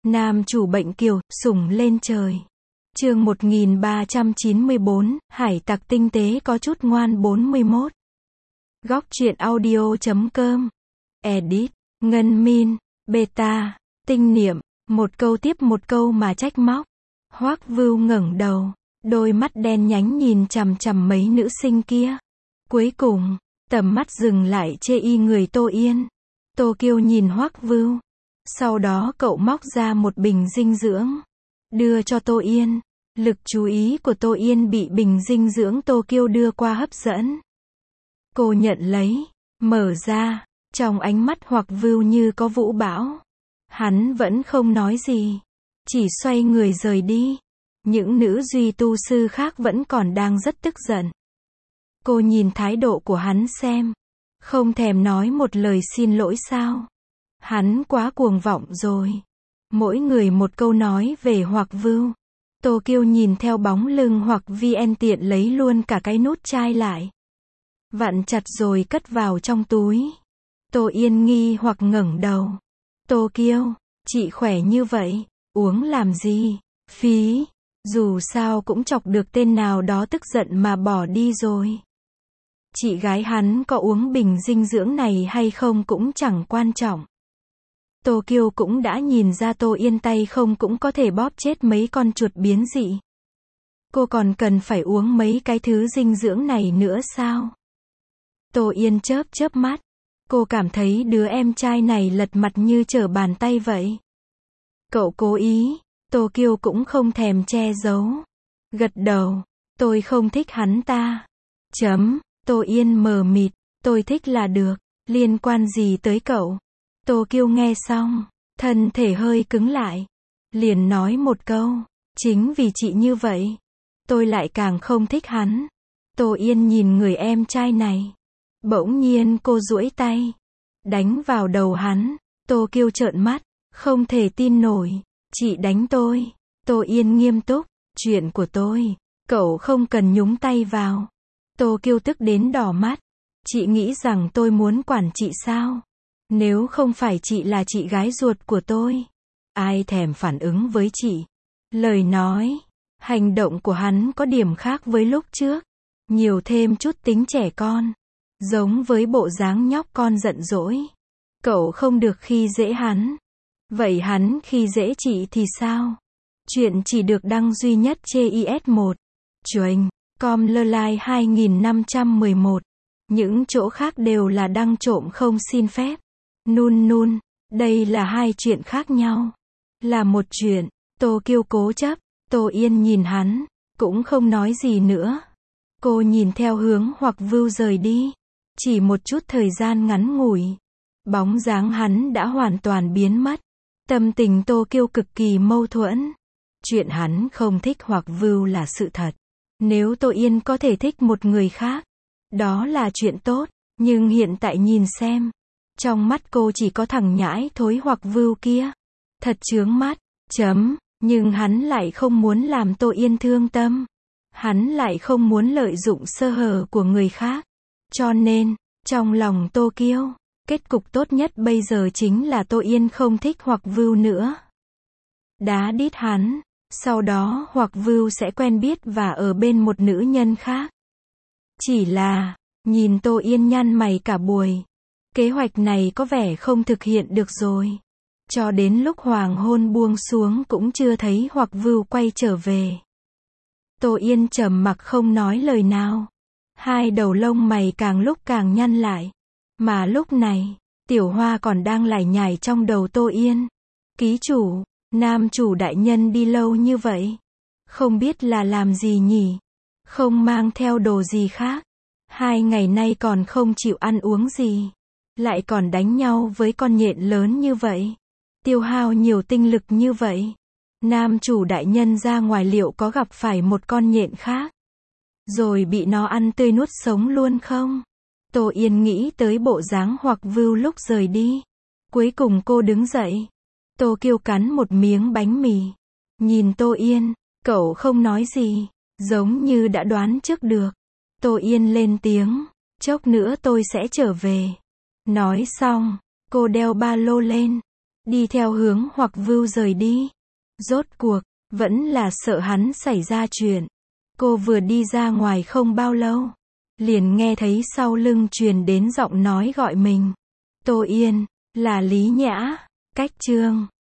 Nam chủ bệnh kiều, sủng lên trời. Chương 1394, hải tặc tinh tế có chút ngoan 41. Góc truyện audio.com. Edit, Ngân Min, Beta, Tinh Niệm, một câu tiếp một câu mà trách móc. Hoắc Vưu ngẩng đầu, đôi mắt đen nhánh nhìn chằm chằm mấy nữ sinh kia. Cuối cùng, tầm mắt dừng lại chê y người Tô Yên. Tô Kiêu nhìn Hoắc Vưu. Sau đó cậu móc ra một bình dinh dưỡng, đưa cho Tô Yên. Lực chú ý của Tô Yên bị bình dinh dưỡng Tô Kiêu đưa qua hấp dẫn. Cô nhận lấy, mở ra, trong ánh mắt Hoắc Vưu như có vũ bão. Hắn vẫn không nói gì, chỉ xoay người rời đi. Những nữ duy tu sư khác vẫn còn đang rất tức giận. Cô nhìn thái độ của hắn xem, không thèm nói một lời xin lỗi sao? Hắn quá cuồng vọng rồi. Mỗi người một câu nói về Hoắc Vưu. Tô Kiêu nhìn theo bóng lưng Hoắc VN tiện lấy luôn cả cái nút chai lại. Vặn chặt rồi cất vào trong túi. Tô Yên nghi hoặc ngẩng đầu. Tô Kiêu, chị khỏe như vậy, uống làm gì? Phí, dù sao cũng chọc được tên nào đó tức giận mà bỏ đi rồi. Chị gái hắn có uống bình dinh dưỡng này hay không cũng chẳng quan trọng. Tô Kiêu cũng đã nhìn ra Tô Yên tay không cũng có thể bóp chết mấy con chuột biến dị. Cô còn cần phải uống mấy cái thứ dinh dưỡng này nữa sao? Tô Yên chớp chớp mắt. Cô cảm thấy đứa em trai này lật mặt như trở bàn tay vậy. Cậu cố ý. Tô Kiêu cũng không thèm che giấu. Gật đầu. Tôi không thích hắn ta. Tô Yên mờ mịt. Tôi thích là được. Liên quan gì tới cậu? Tô Kiêu nghe xong, thân thể hơi cứng lại. Liền nói một câu, chính vì chị như vậy, tôi lại càng không thích hắn. Tô Yên nhìn người em trai này. Bỗng nhiên cô duỗi tay, đánh vào đầu hắn. Tô Kiêu trợn mắt, không thể tin nổi. Chị đánh tôi. Tô Yên nghiêm túc, chuyện của tôi, cậu không cần nhúng tay vào. Tô Kiêu tức đến đỏ mắt. Chị nghĩ rằng tôi muốn quản chị sao? Nếu không phải chị là chị gái ruột của tôi, ai thèm phản ứng với chị? Lời nói, hành động của hắn có điểm khác với lúc trước. Nhiều thêm chút tính trẻ con. Giống với bộ dáng nhóc con giận dỗi. Cậu không được khi dễ hắn. Vậy hắn khi dễ chị thì sao? Chuyện chỉ được đăng duy nhất trên IS1. Chuềnh, com lơ lai 2511. Những chỗ khác đều là đăng trộm không xin phép. Nun, đây là hai chuyện khác nhau. Là một chuyện, Tô Kiêu cố chấp. Tô Yên nhìn hắn, cũng không nói gì nữa. Cô nhìn theo hướng Hoắc Vưu rời đi. Chỉ một chút thời gian ngắn ngủi, bóng dáng hắn đã hoàn toàn biến mất. Tâm tình Tô Kiêu cực kỳ mâu thuẫn. Chuyện hắn không thích Hoắc Vưu là sự thật. Nếu Tô Yên có thể thích một người khác, đó là chuyện tốt. Nhưng hiện tại nhìn xem, trong mắt cô chỉ có thằng nhãi thối Hoắc Vưu kia. Thật chướng mắt. Nhưng hắn lại không muốn làm Tô Yên thương tâm. Hắn lại không muốn lợi dụng sơ hở của người khác. Cho nên, trong lòng Tô Kiêu, kết cục tốt nhất bây giờ chính là Tô Yên không thích Hoắc Vưu nữa. Đá đít hắn. Sau đó Hoắc Vưu sẽ quen biết và ở bên một nữ nhân khác. Chỉ là, nhìn Tô Yên nhăn mày cả buổi. Kế hoạch này có vẻ không thực hiện được rồi. Cho đến lúc hoàng hôn buông xuống cũng chưa thấy Hoắc Vưu quay trở về. Tô Yên trầm mặc không nói lời nào. Hai đầu lông mày càng lúc càng nhăn lại. Mà lúc này, Tiểu Hoa còn đang lải nhải trong đầu Tô Yên. Ký chủ, nam chủ đại nhân đi lâu như vậy. Không biết là làm gì nhỉ? Không mang theo đồ gì khác. 2 ngày nay còn không chịu ăn uống gì. Lại còn đánh nhau với con nhện lớn như vậy. Tiêu hao nhiều tinh lực như vậy. Nam chủ đại nhân ra ngoài liệu có gặp phải một con nhện khác, rồi bị nó ăn tươi nuốt sống luôn không? Tô Yên nghĩ tới bộ dáng Hoắc Vưu lúc rời đi. Cuối cùng cô đứng dậy. Tô Kiêu cắn một miếng bánh mì. Nhìn Tô Yên, cậu không nói gì, giống như đã đoán trước được. Tô Yên lên tiếng, chốc nữa tôi sẽ trở về. Nói xong, cô đeo ba lô lên. đi theo hướng Hoặc Vưu rời đi. Rốt cuộc, vẫn là sợ hắn xảy ra chuyện. Cô vừa đi ra ngoài không bao lâu, liền nghe thấy sau lưng truyền đến giọng nói gọi mình. Tô Yên, là Lý Nhã. Cách chương